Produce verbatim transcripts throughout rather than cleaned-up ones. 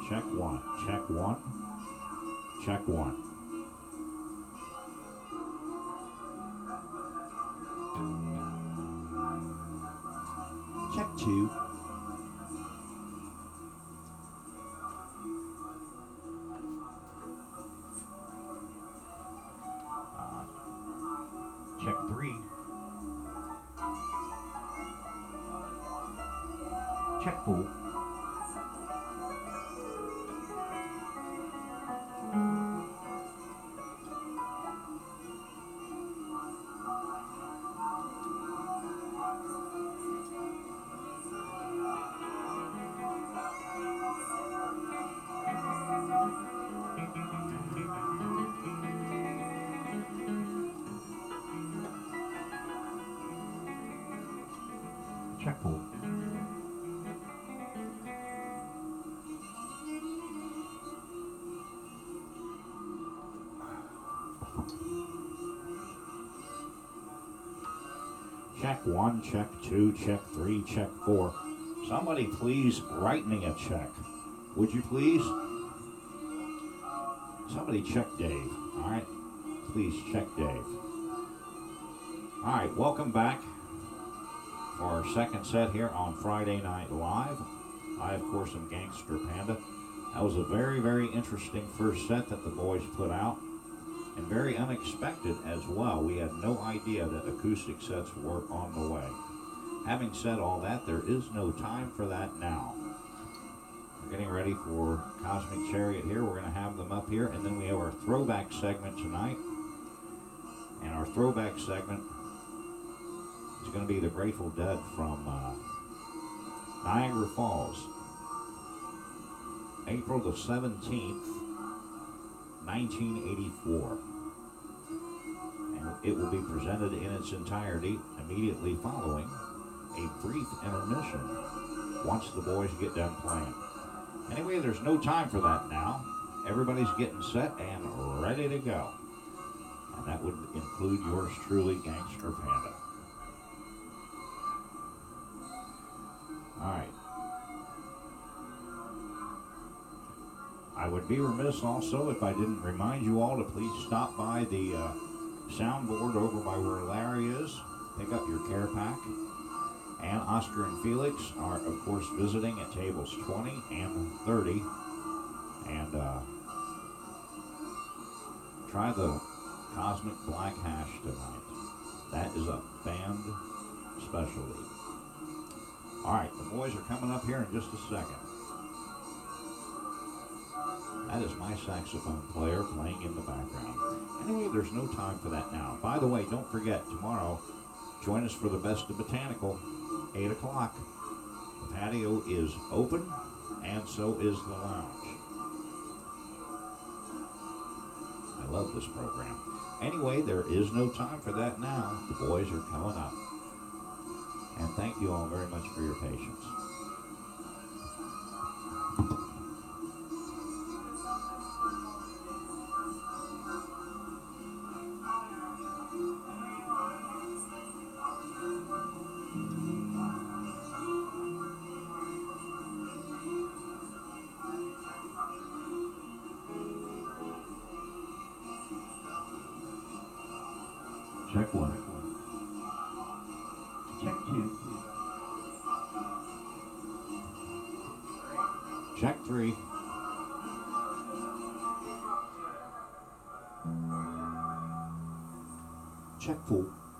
Check one. Check one. Check one. Check two. Uh, check three. Check four. Check four. Check one, check two, check three, check four. Somebody please write me a check. Would you please? Somebody check Dave. All right? Please check Dave. All right, welcome back for our second set here on Friday Night Live. I, of course, am Gangster Panda. That was a very, very interesting first set that the boys put out, and very unexpected as well. We had no idea that acoustic sets were on the way. Having said all that, there is no time for that now. We're getting ready for Cosmic Chariot here. We're going to have them up here, and then we have our throwback segment tonight. And our throwback segment is going to be the Grateful Dead from uh, Niagara Falls. April the seventeenth, nineteen eighty-four. And it will be presented in its entirety immediately following a brief intermission once the boys get done playing. Anyway, there's no time for that now. Everybody's getting set and ready to go. And that would include yours truly, Gangster Panda. All right. I would be remiss also if I didn't remind you all to please stop by the uh, soundboard over by where Larry is. Pick up your care pack. And Oscar and Felix are, of course, visiting at tables twenty and thirty. And uh, try the Cosmic Black Hash tonight. That is a band specialty. All right, the boys are coming up here in just a second. That is my saxophone player playing in the background. Anyway, there's no time for that now. By the way, don't forget, tomorrow, join us for the Best of Botanical, eight o'clock. The patio is open, and so is the lounge. I love this program. Anyway, there is no time for that now. The boys are coming up. And thank you all very much for your patience. Check one. Check two. Check three. Check four.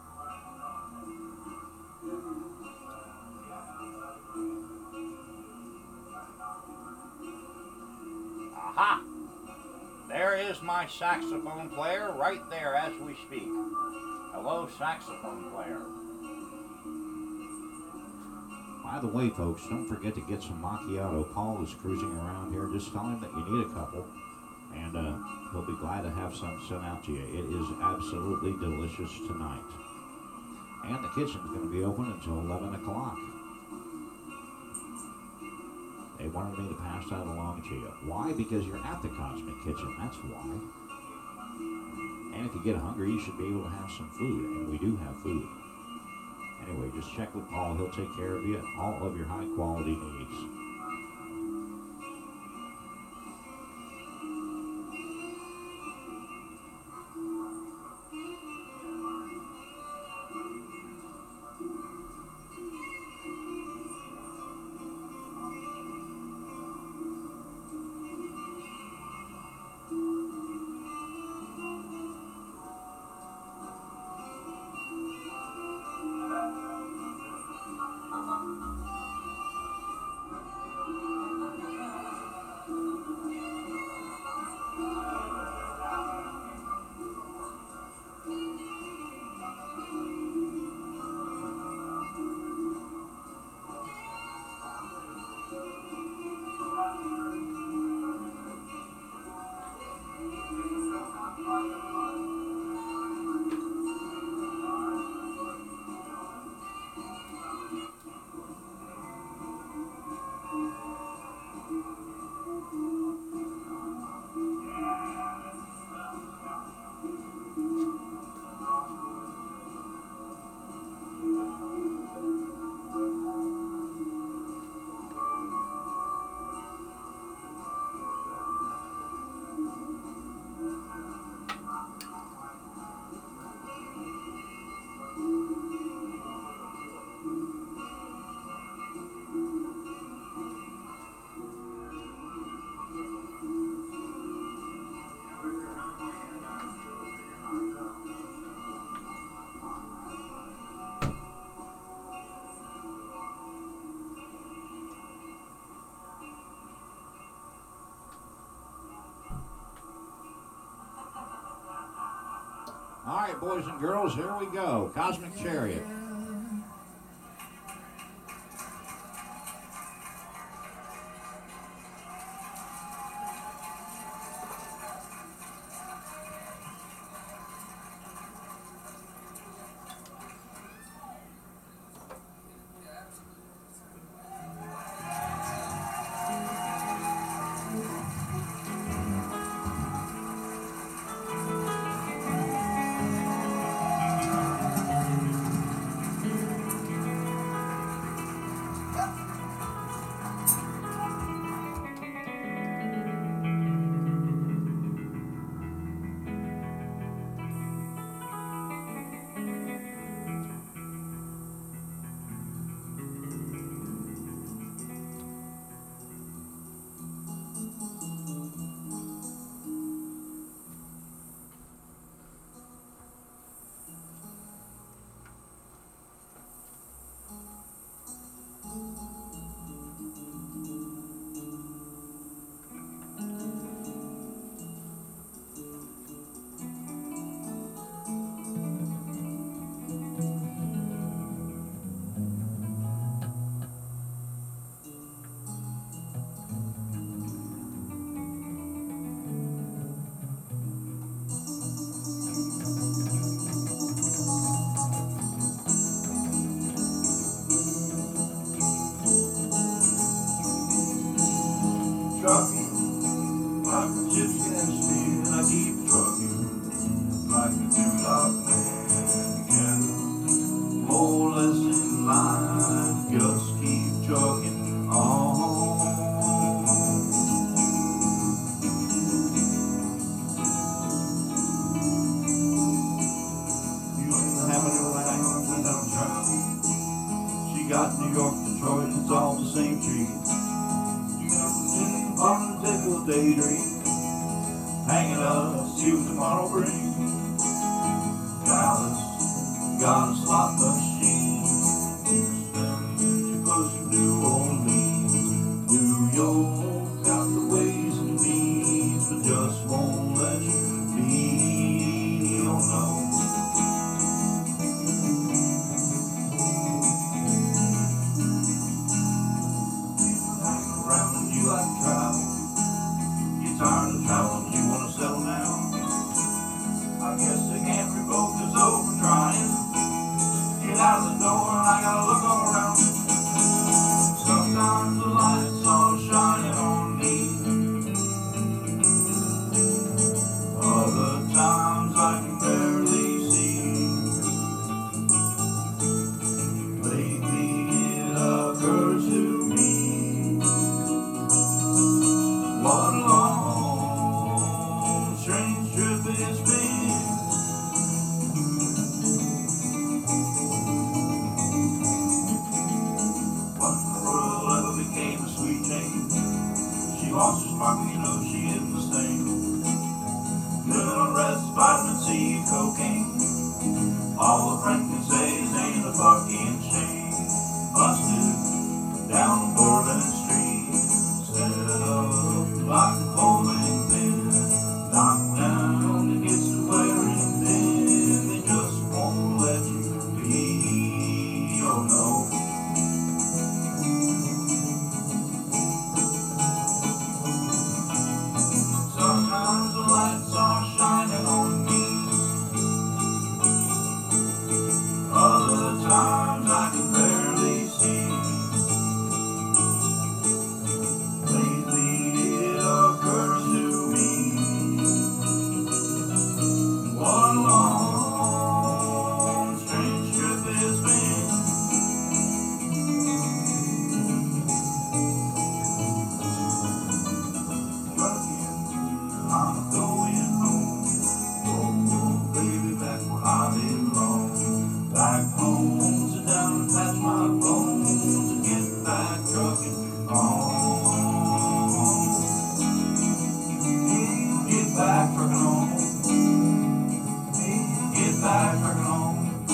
Aha! There is my saxophone player right there as we speak. Hello, saxophone player. By the way, folks, don't forget to get some macchiato. Paul is cruising around here. Just tell him that you need a couple, and uh, he'll be glad to have some sent out to you. It is absolutely delicious tonight. And the kitchen's going to be open until eleven o'clock. They wanted me to pass that along to you. Why? Because you're at the Cosmic Kitchen. That's why. And if you get hungry, you should be able to have some food. And we do have food. Anyway, just check with Paul. He'll take care of you, all of your high quality needs. All right, boys and girls, here we go. Cosmic Chariot. Trucking, like a gypsy and a steer, I keep trucking, like a two-lock man together. More or less in line, just keep trucking on. You ain't having a right without travel. She got New York, Detroit, it's all the same tree. On a typical daydream, hanging up, see what tomorrow brings. Dallas, got a slot machine. Houston, she pushing New Orleans. New York, got the ways and means, but just won't let you be. Oh no. Around you like to travel. You're tired of traveling, you wanna settle down. I guess the gambling boat is over trying. Get out of the door and I gotta look all around. Sometimes the lights are shining on me. Other times I can barely see. Lately it occurs to me. What a long, strange trip it's been. What in the world ever became a sweet Jane? She lost her sparkle, you know she isn't the same. Living on rest, vitamin C, and cocaine. All a friend can say is ain't a fucking shame. Busted down on Bourbon Street. Set up like a bowling pin, knocked down to get some wearing thin. They just won't let you be. Oh no. Sometimes the lights are shining on me. Other times I can barely see. Lately it occurs to me. What a long, strange trip it's been. Trucking, I'm going home. Oh, oh, baby, back where I belong. Back home, sit down and patch my bones and get back trucking on. Get back trucking on. Get back trucking on.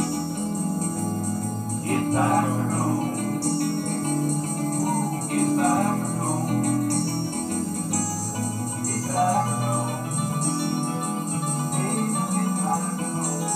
Get back trucking on. Get back trucking on. Get back trucking on. Get back trucking on.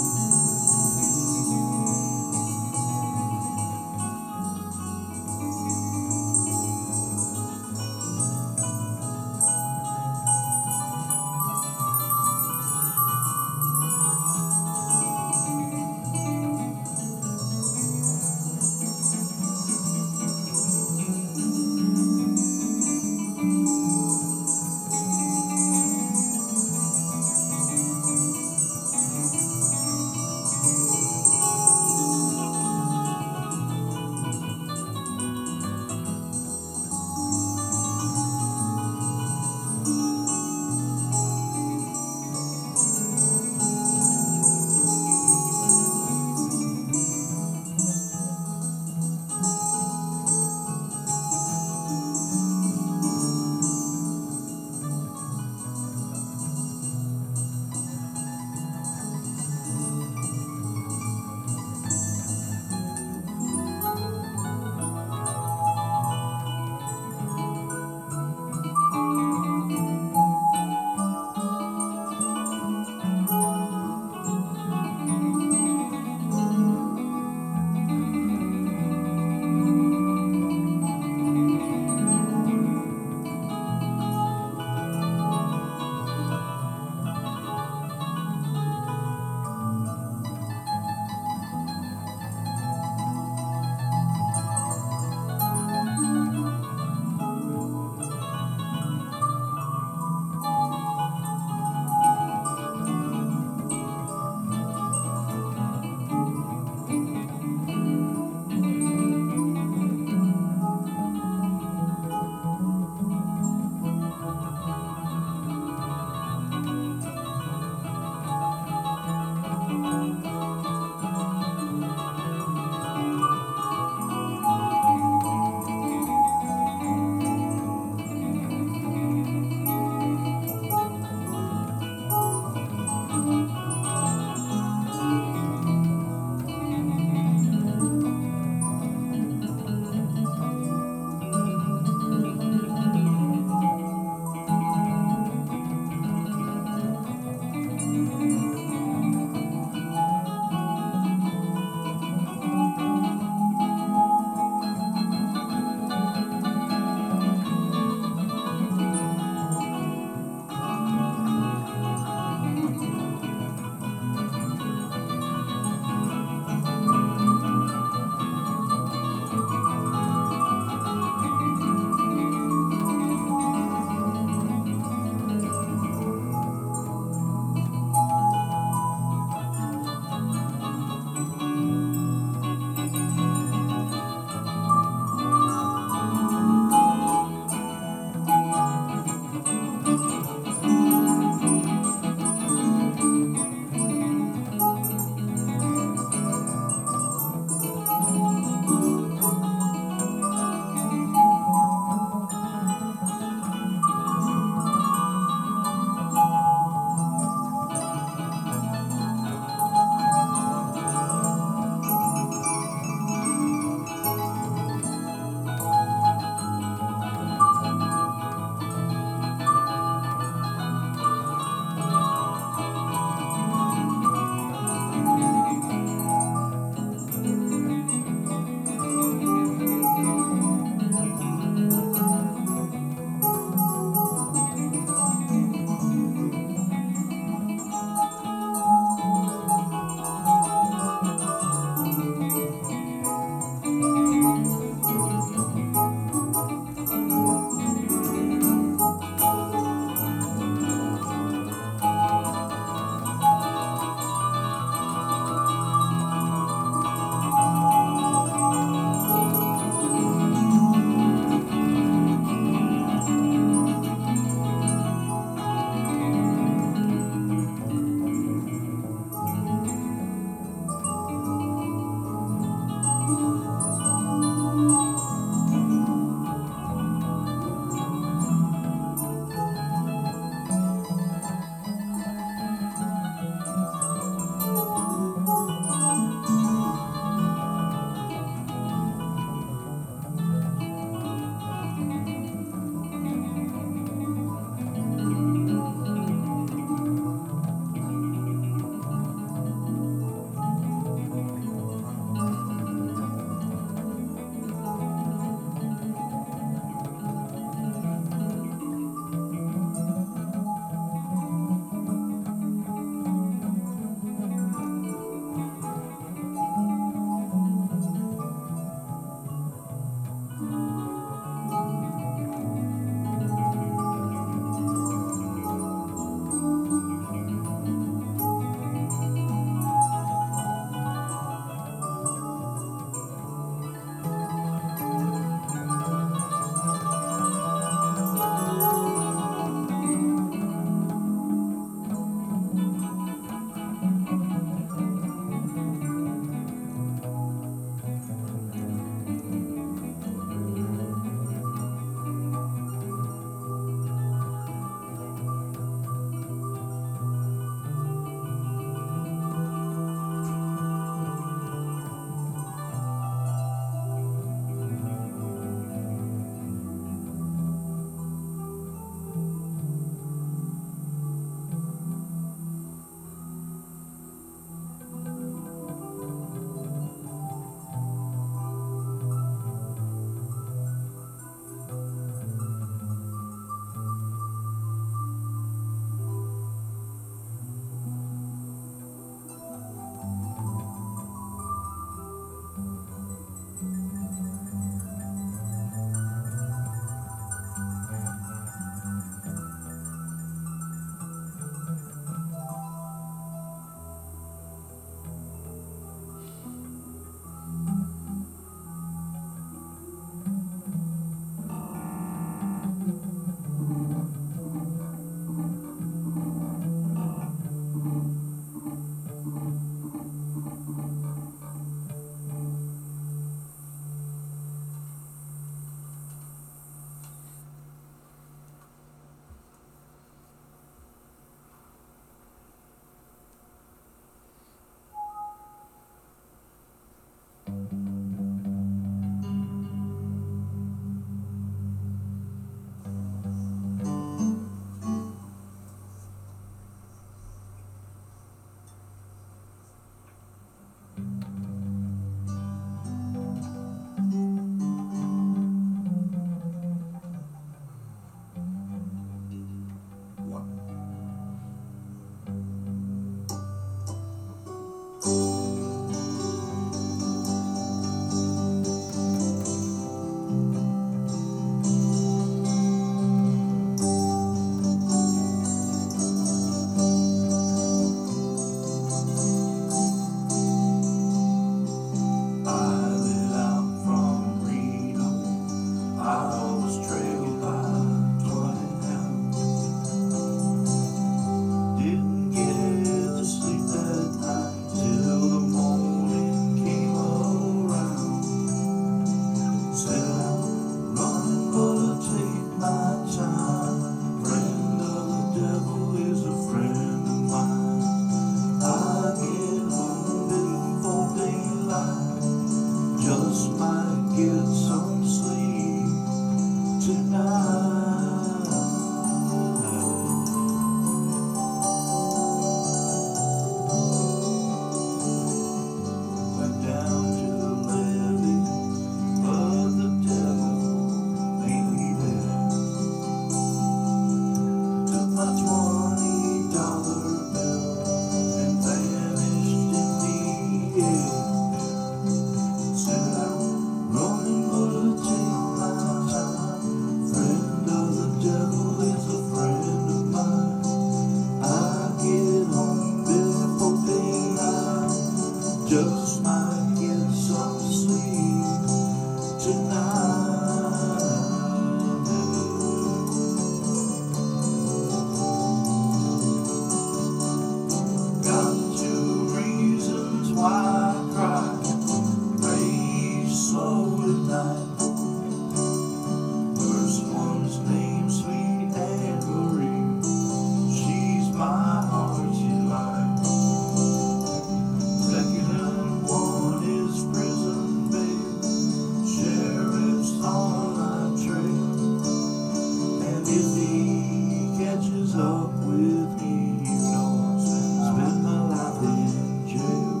stuck with me. You know I spent my life in jail.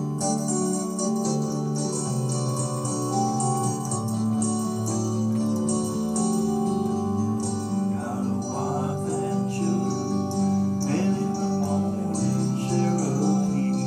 Got a wife and children, and in the morning Cherokee.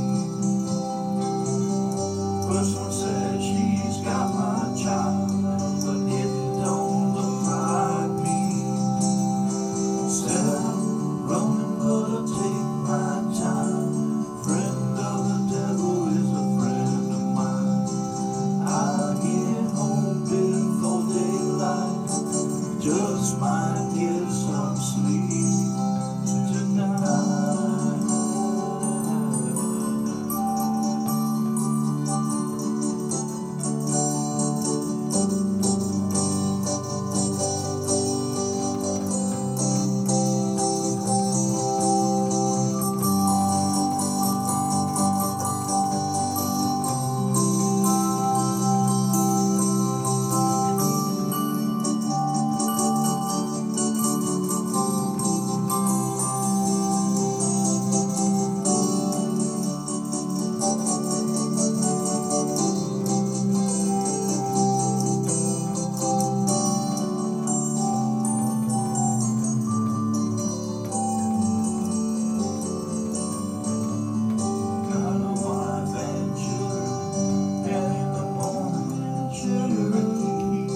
First one said she's got my child, but it don't look like me. Said I'm running, but I'll take my time. Friend of the devil is a friend of mine. I get home before daylight, just might get some sleep tonight. Got a wife and children, and in the morning Cherokee.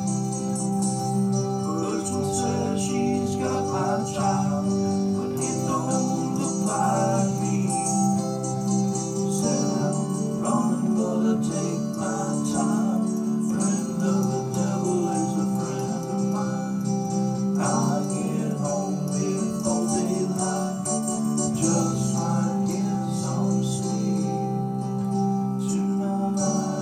First one says she's got my child, but it don't look like me. Said I'm running, but I take my time. Friend of the devil is a friend of mine. I get home before daylight, just might get some sleep tonight.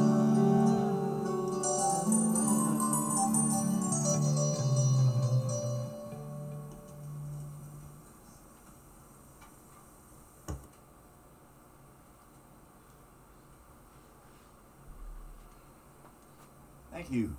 Thank you.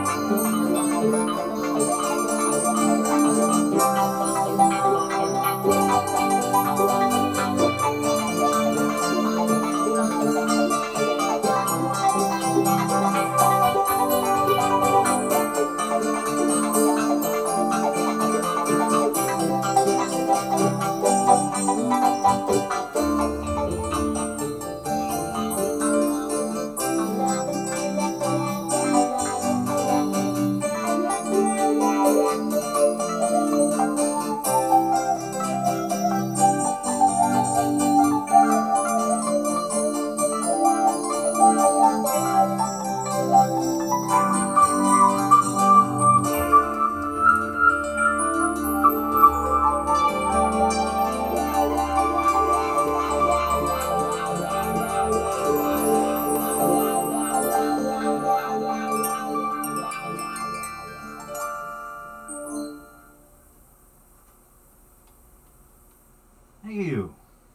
Hey, you.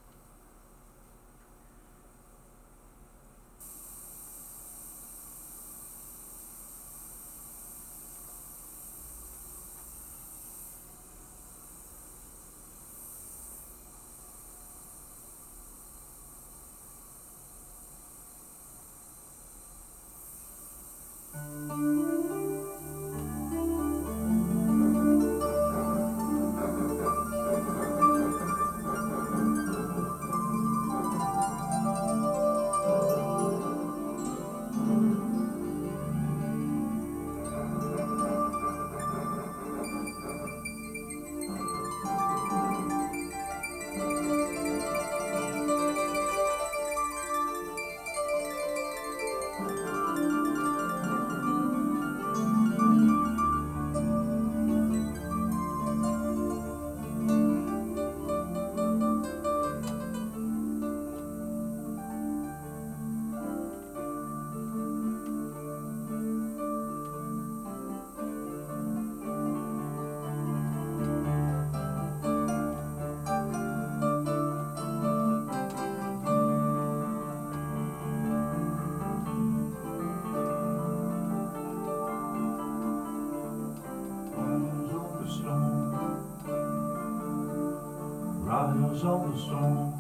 Riders on the storm,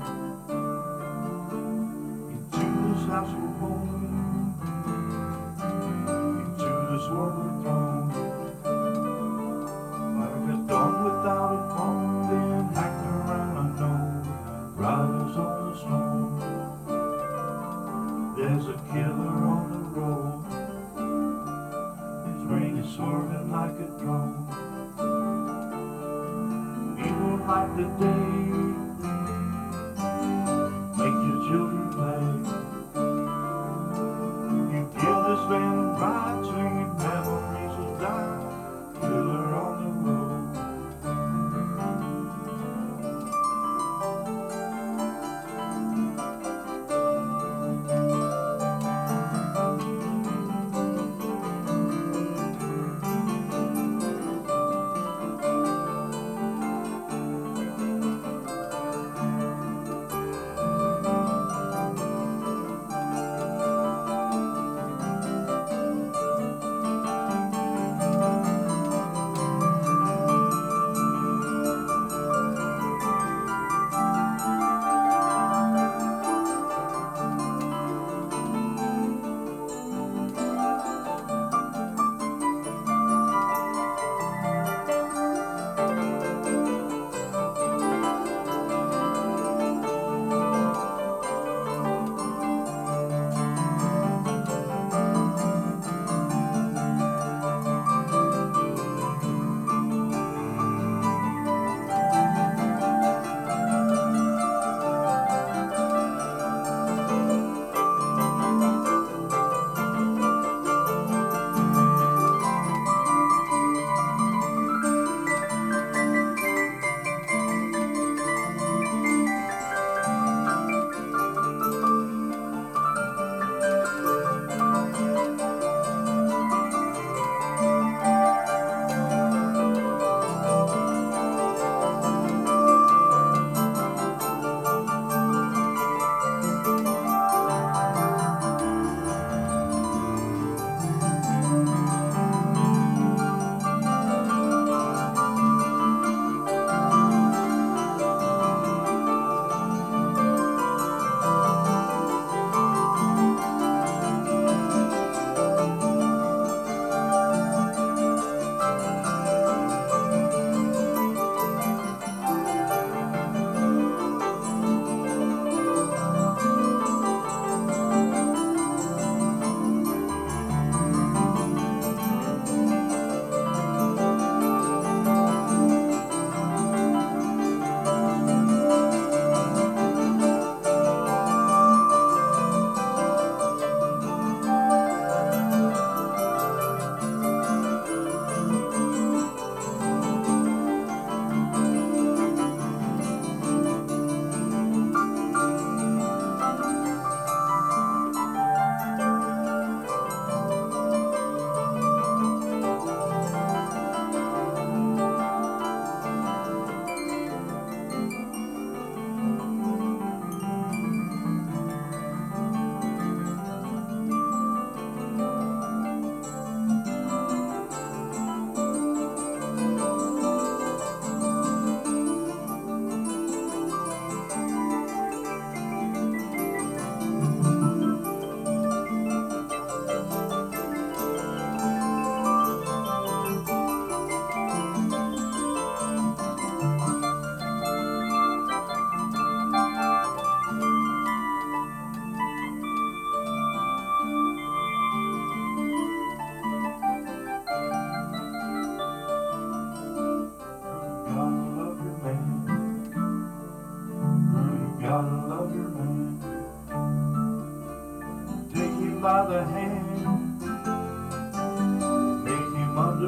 into this house we're born, into this world we're thrown. Like a dog without a bone, then hanging around unknown. Riders on the storm, there's a killer on the road. His brain is swerving like a drone. Evil like the day, make your children play. You kill this man and ride, sweet memories will die. Killer on the road.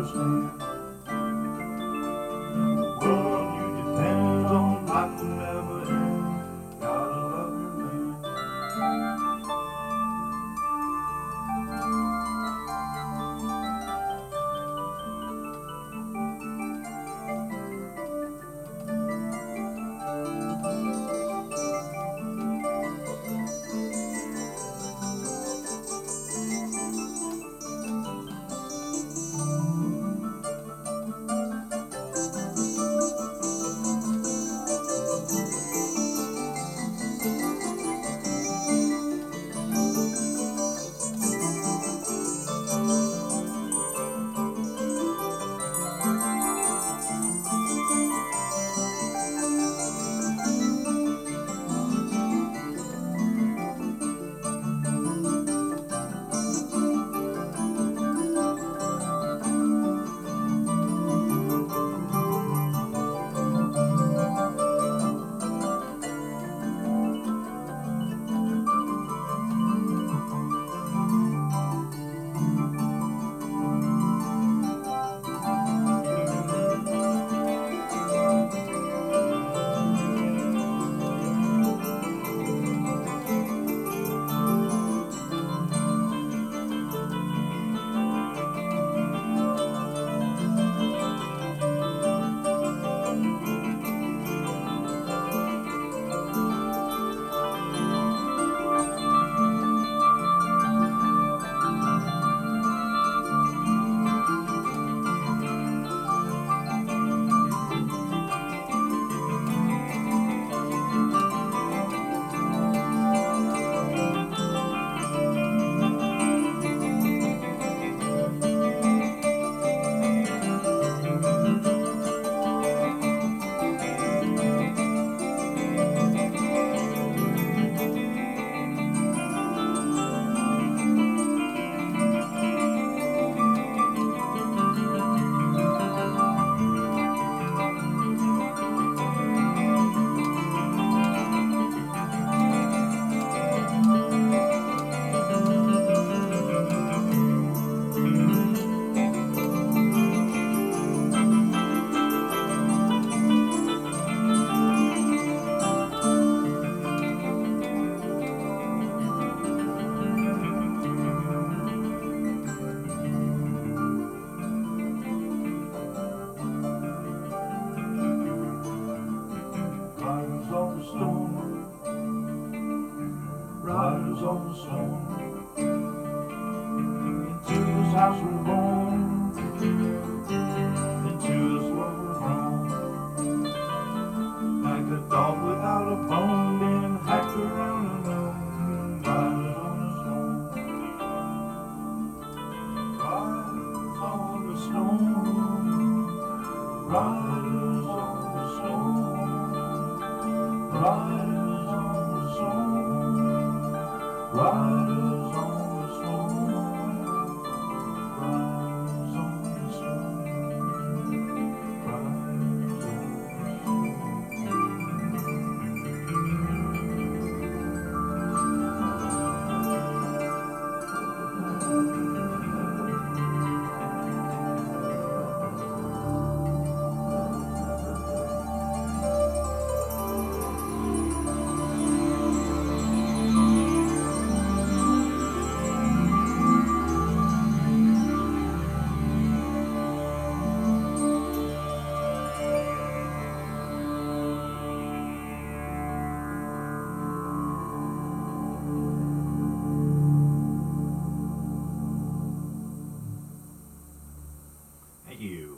understand. World you depend on, life will never end. Gotta love your man. Riders on the storm, riders on the storm. Into this house we're born, into this world we're grown. Like a dog without a bone, being hacked around and round. Riders on the storm, riders on the storm, riders on the storm. Riders on the storm, riders on the storm, riders on the storm, riders Thank you.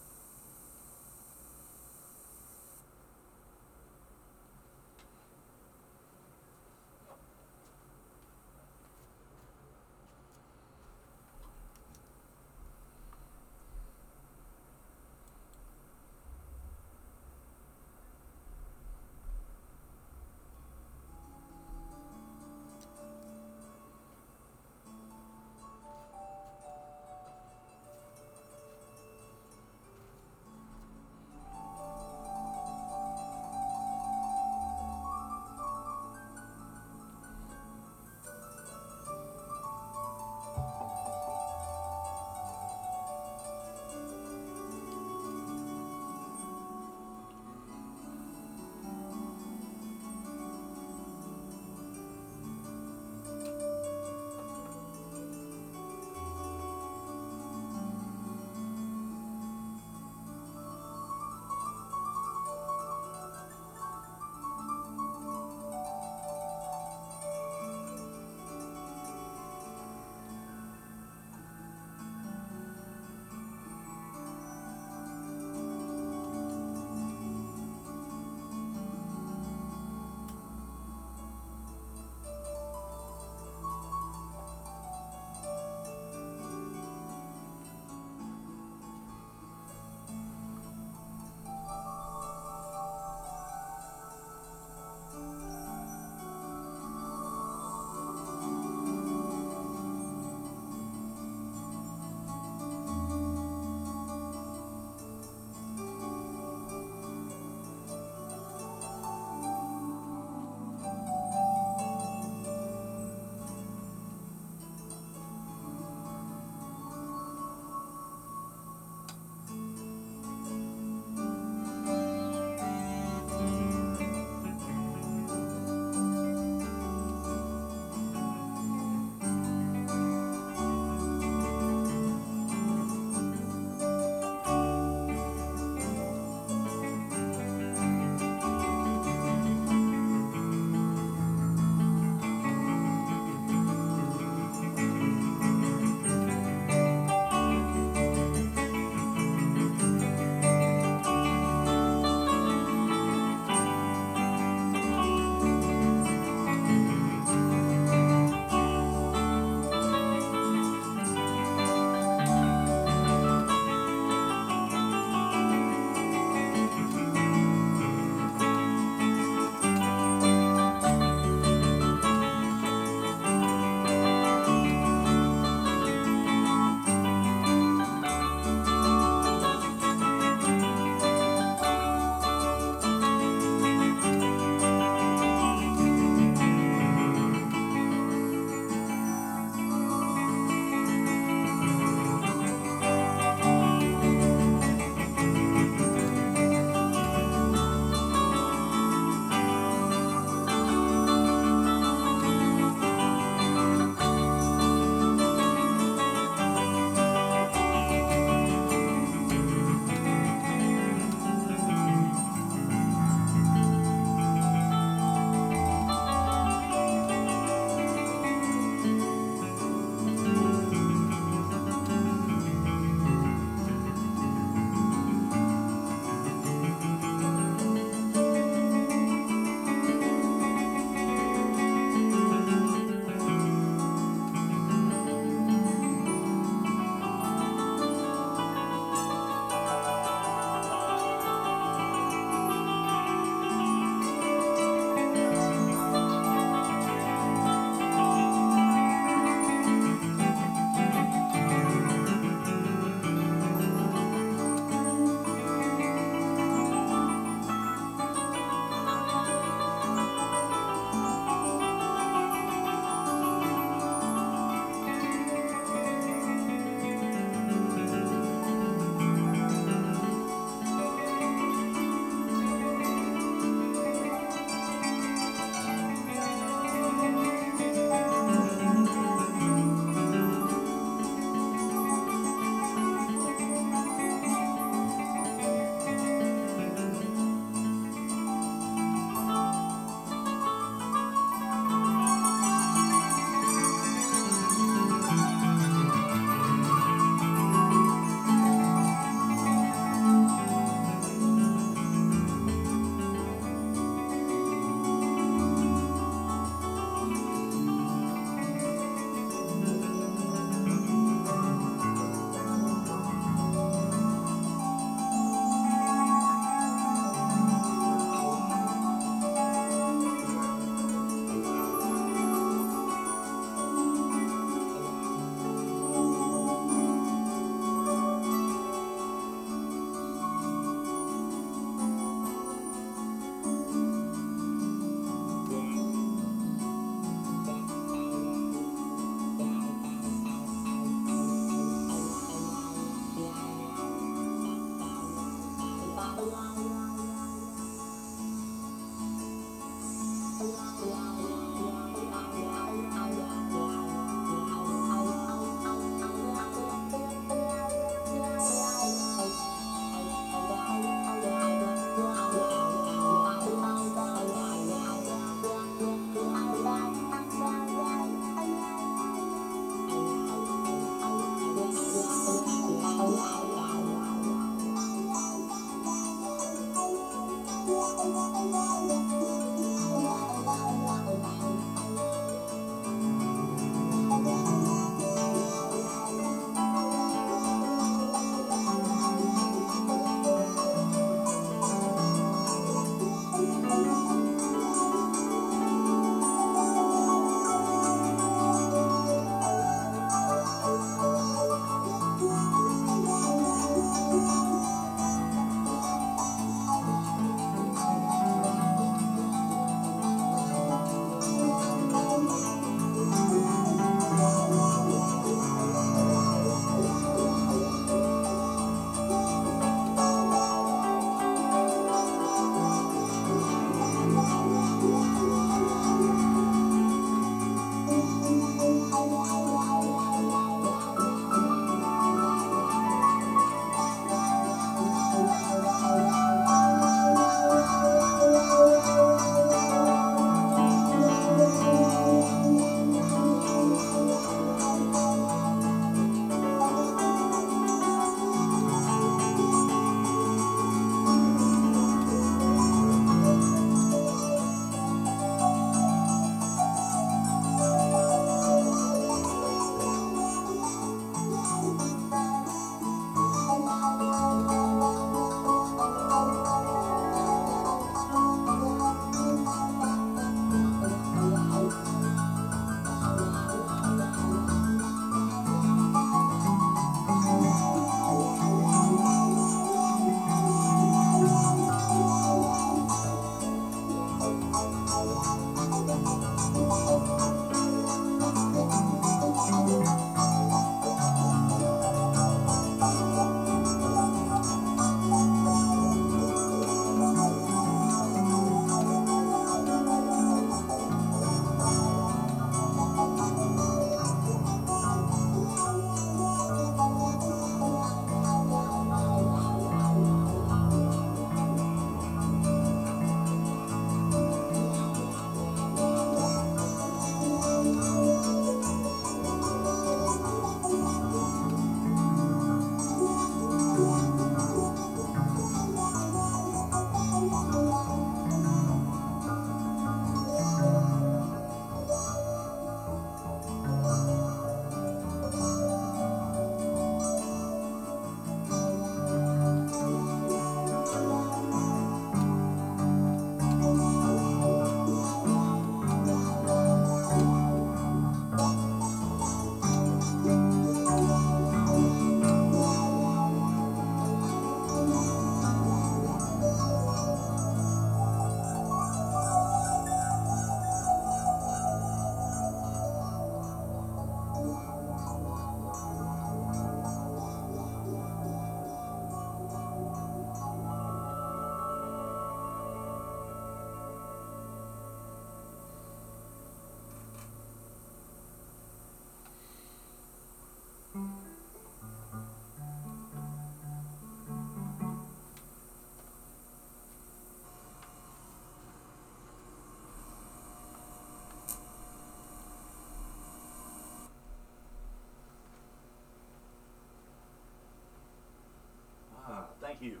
Thank you.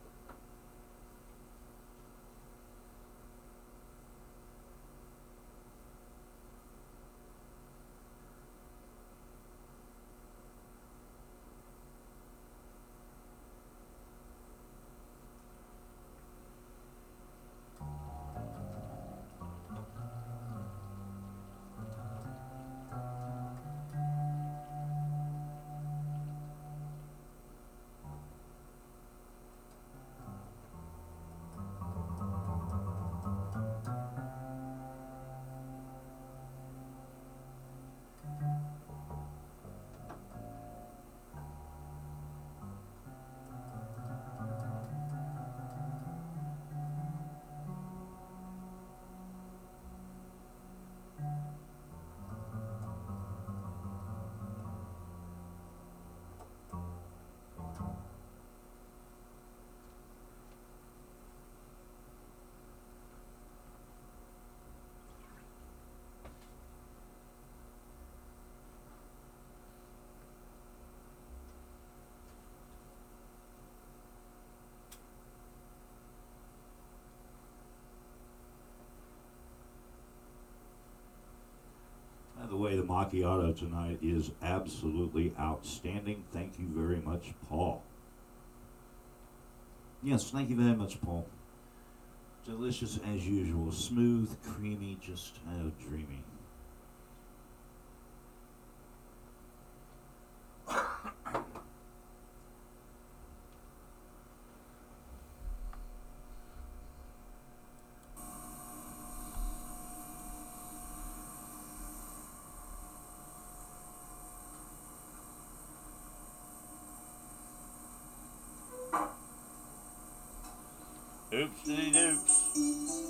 By the way, the macchiato tonight is absolutely outstanding. Thank you very much, Paul. Yes, thank you very much, Paul. Delicious as usual. Smooth, creamy, just oh, dreamy. Oopsie doops.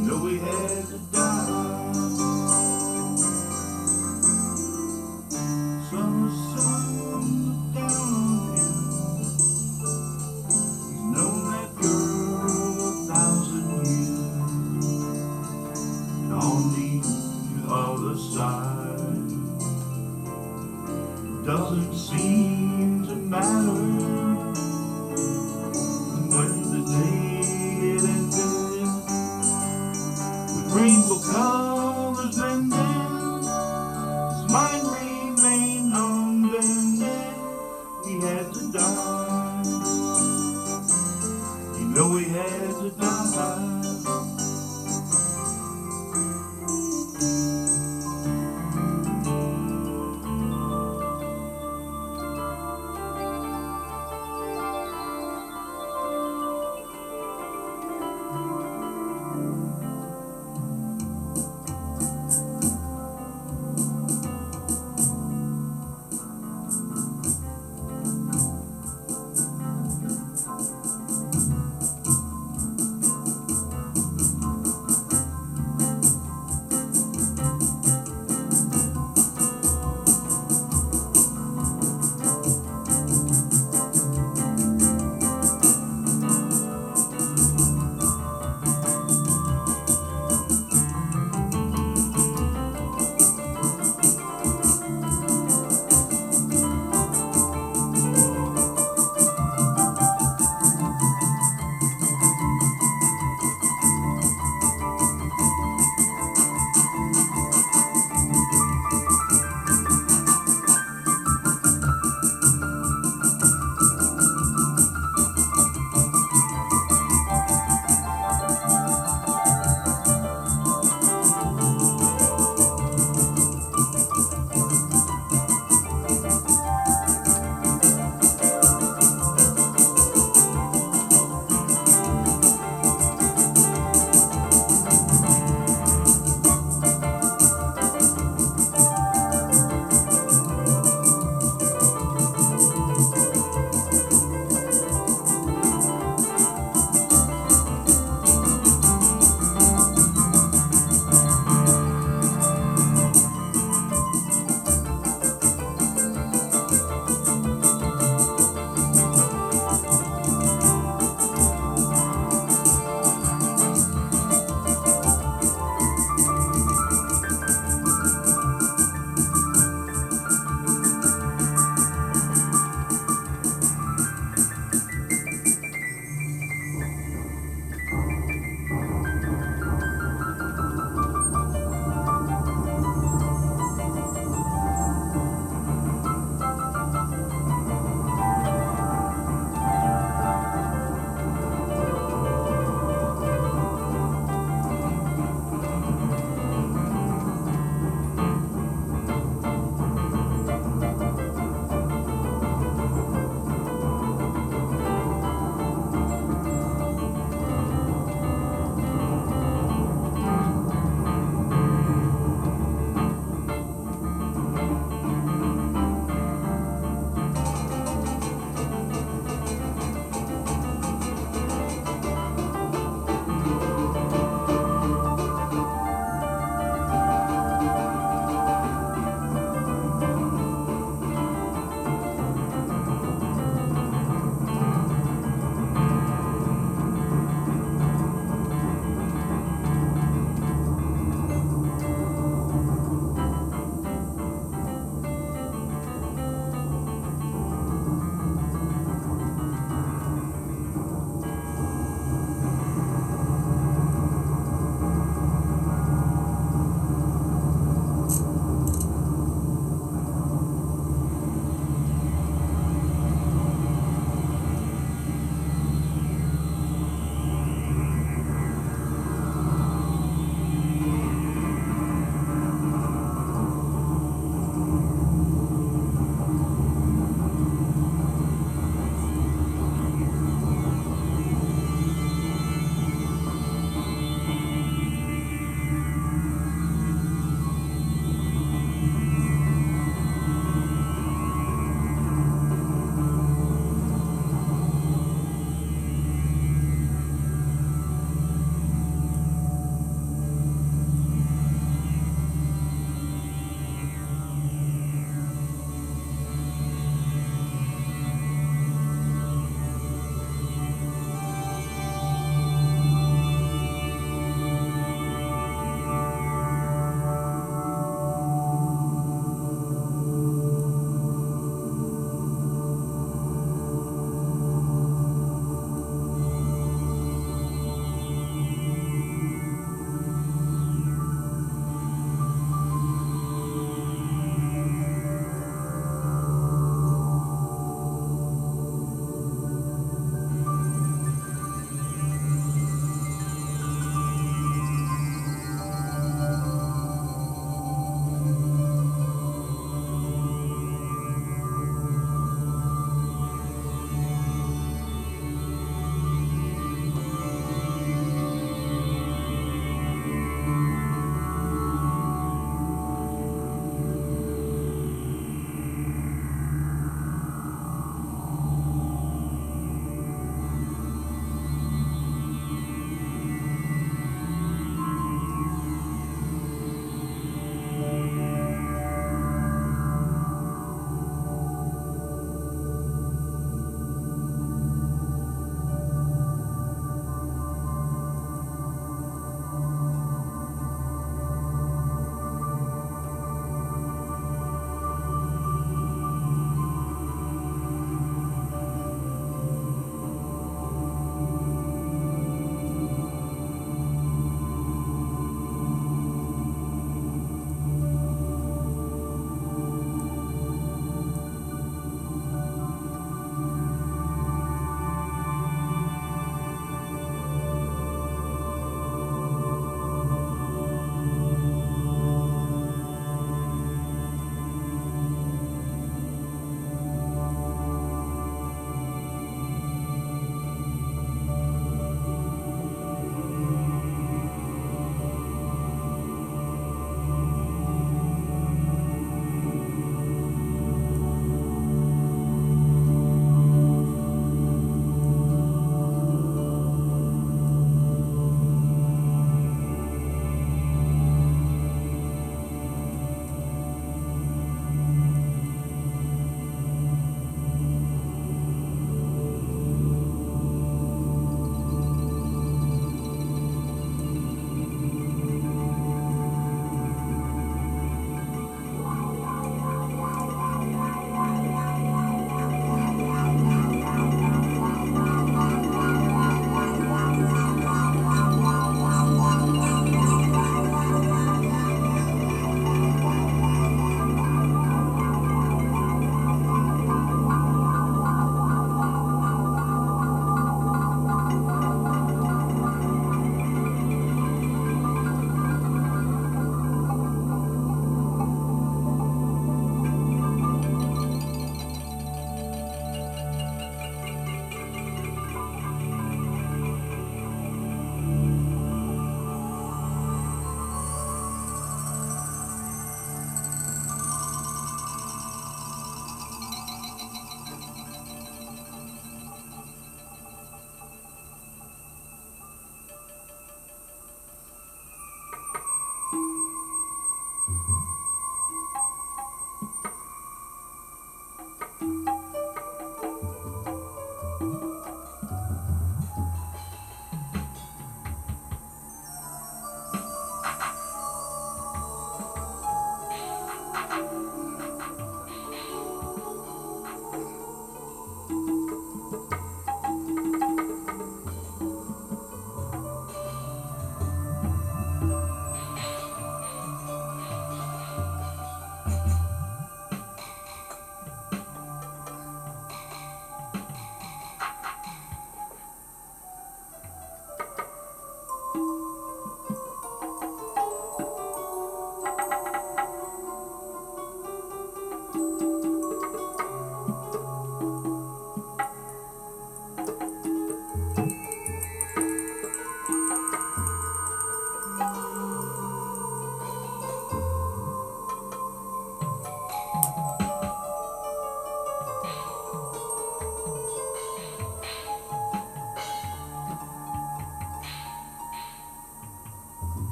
know we had to die. Summer sun looked down on him. He's known that girl a thousand years. And on the other side, doesn't seem to matter. When the day it ended, with rainbow colors blending, his mind remained unbending. He had to die. You know he had to die.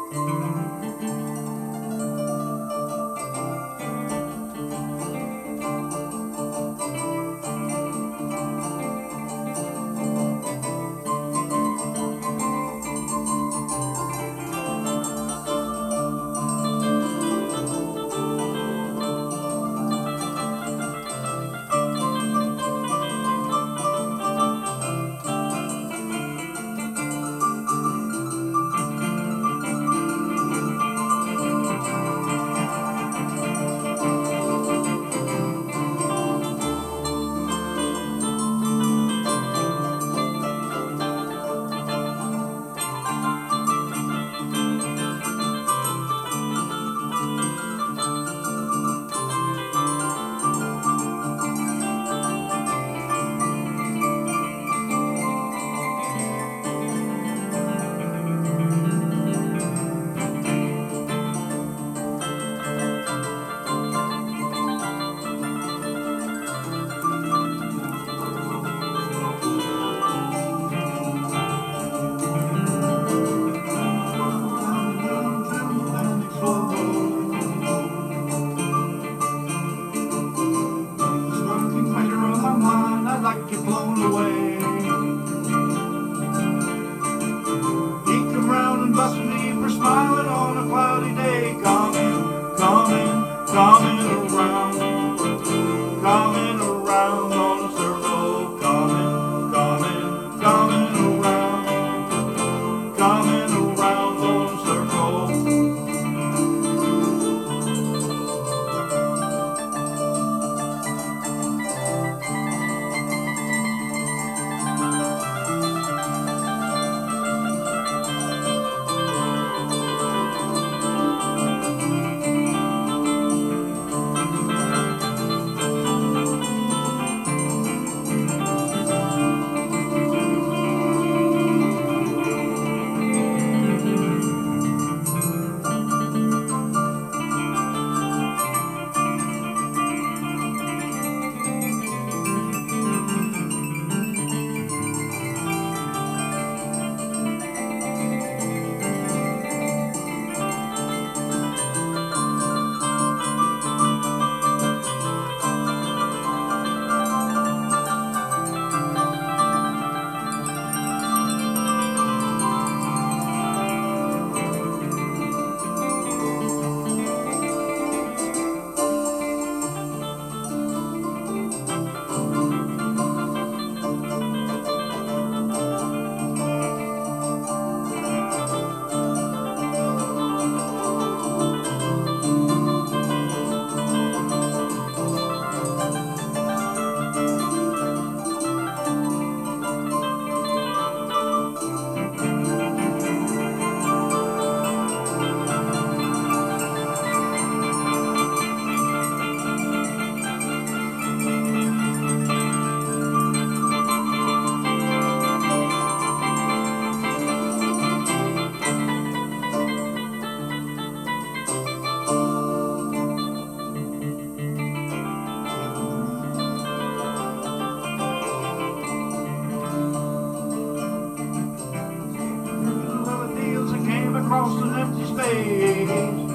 across an empty space.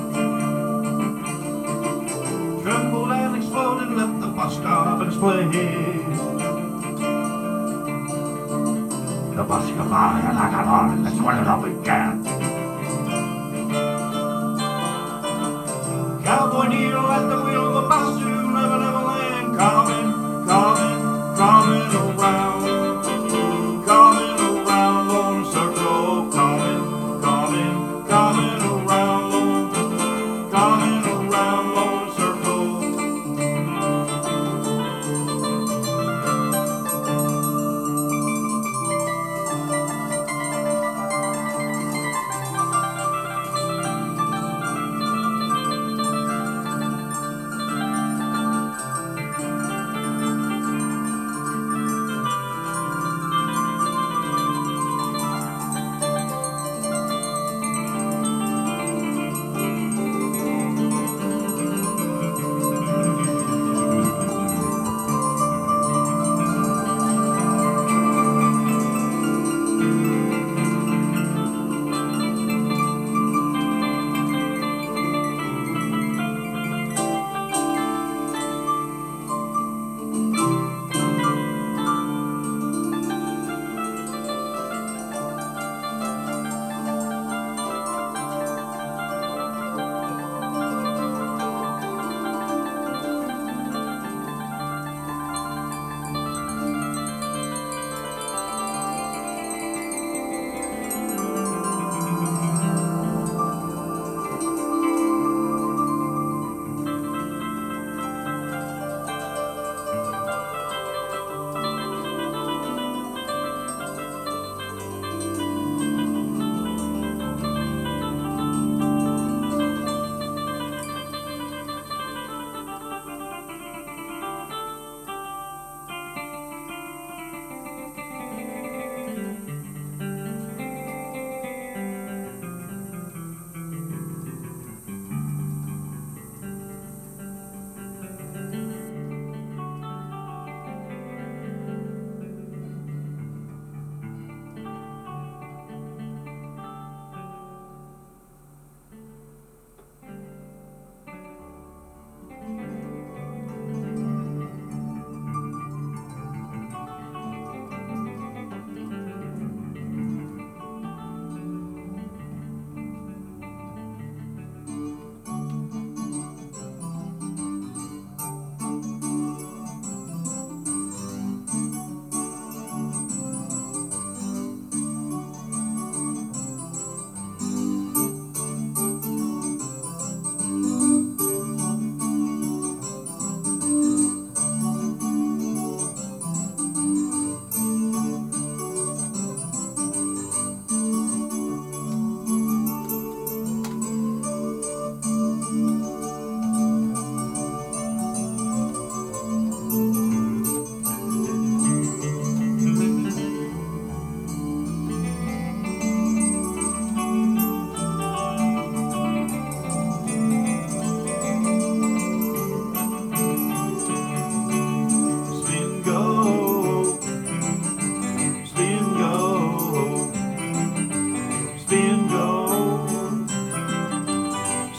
Trembled and exploded, left the bus stop in its place. The bus come by and I got on and swallowed up again. Cowboy Neil at the wheel of the bus to Never Never Land. Coming, coming, coming around. Coming around on a circle. Coming, coming, coming around. Coming around on a circle.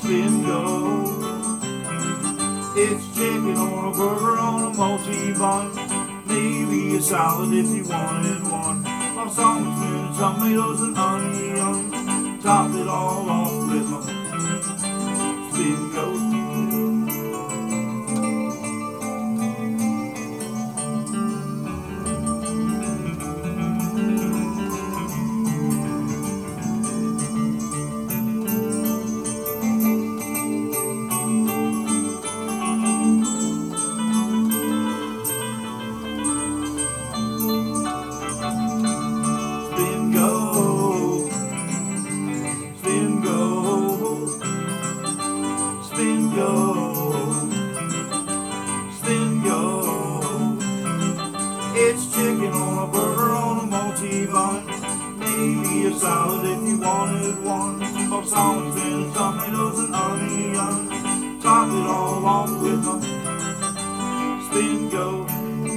spin go. It's chicken on a burger on a multi-bun. Maybe a salad if you wanted one. My song spinach, tomatoes and onion. Top it all off with my spin go. It's chicken on a burger on a multi-bun. Maybe a salad if you wanted one. Of salmon, spinach, tomatoes, and onion. Top it all off with my spin go.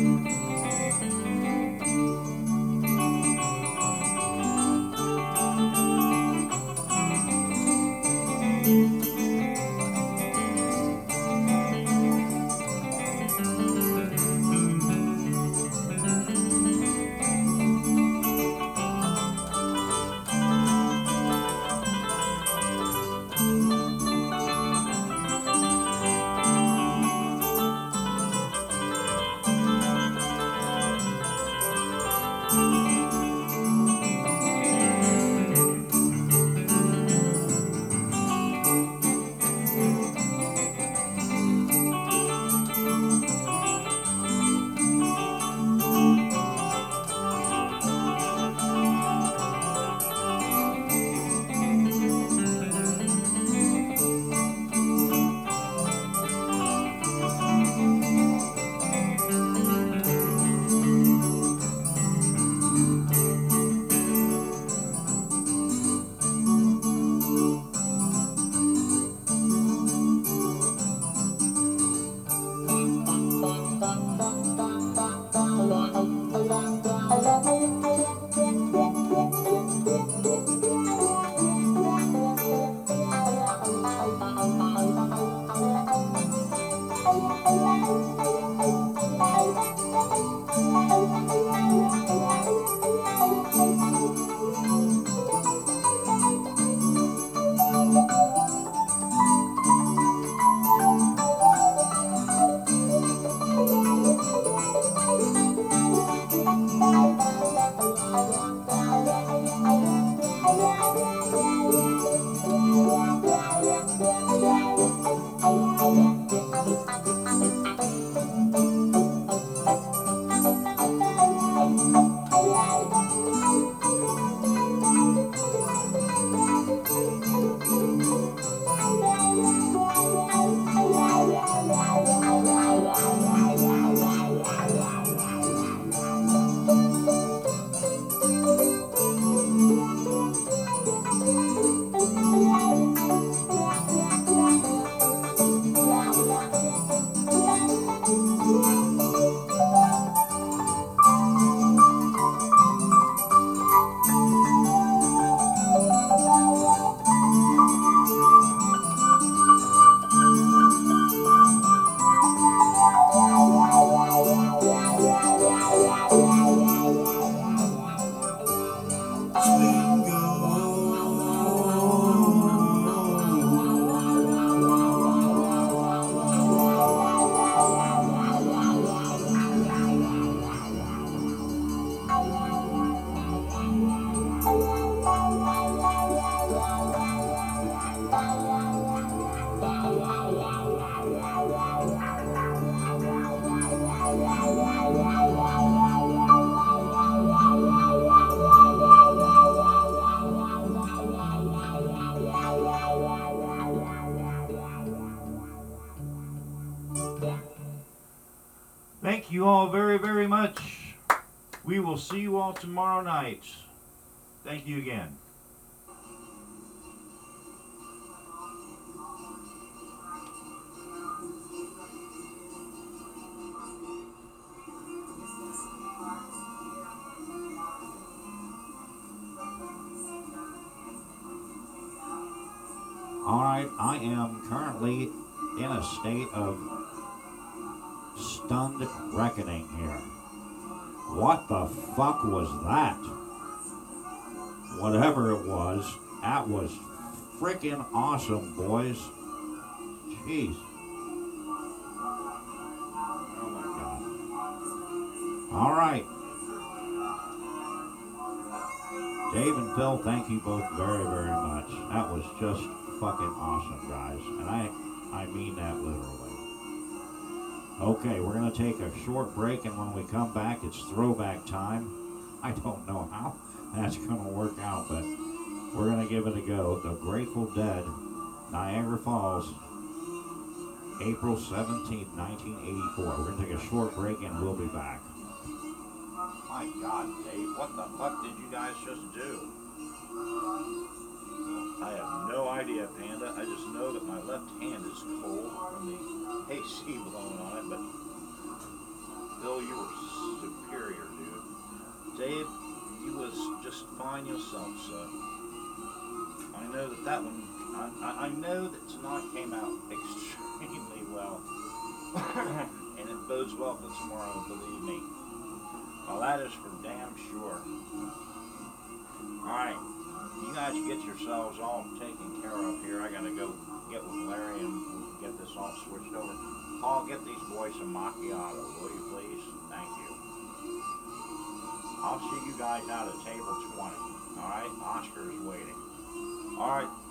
Thank you all very, very much. We will see you all tomorrow night. Thank you again. Alright, I am currently in a state of stunned reckoning here. What the fuck was that? Whatever it was, that was freaking awesome, boys. Jeez. Oh my god. Alright. Dave and Phil, thank you both very, very much. That was just fucking awesome, guys. And I I mean that literally. Okay, we're going to take a short break, and when we come back, it's throwback time. I don't know how that's going to work out, but we're going to give it a go. The Grateful Dead, Niagara Falls, April seventeenth, nineteen eighty-four. We're going to take a short break, and we'll be back. My God, Dave, what the fuck did you guys just do? I have no idea, Panda. I just know that my left hand is cold from the A C blowing on it, but Bill, you were superior, dude. Dave, you was just fine yourself, so I know that that one, I, I, I know that tonight came out extremely well, and it bodes well for tomorrow, believe me. Well, that is for damn sure. Alright, you guys get yourselves all taken care of here. I gotta go get with Larry and get this all switched over. Paul, get these boys some macchiato, will you please? Thank you. I'll see you guys out at table twenty. Alright, Oscar is waiting. Alright.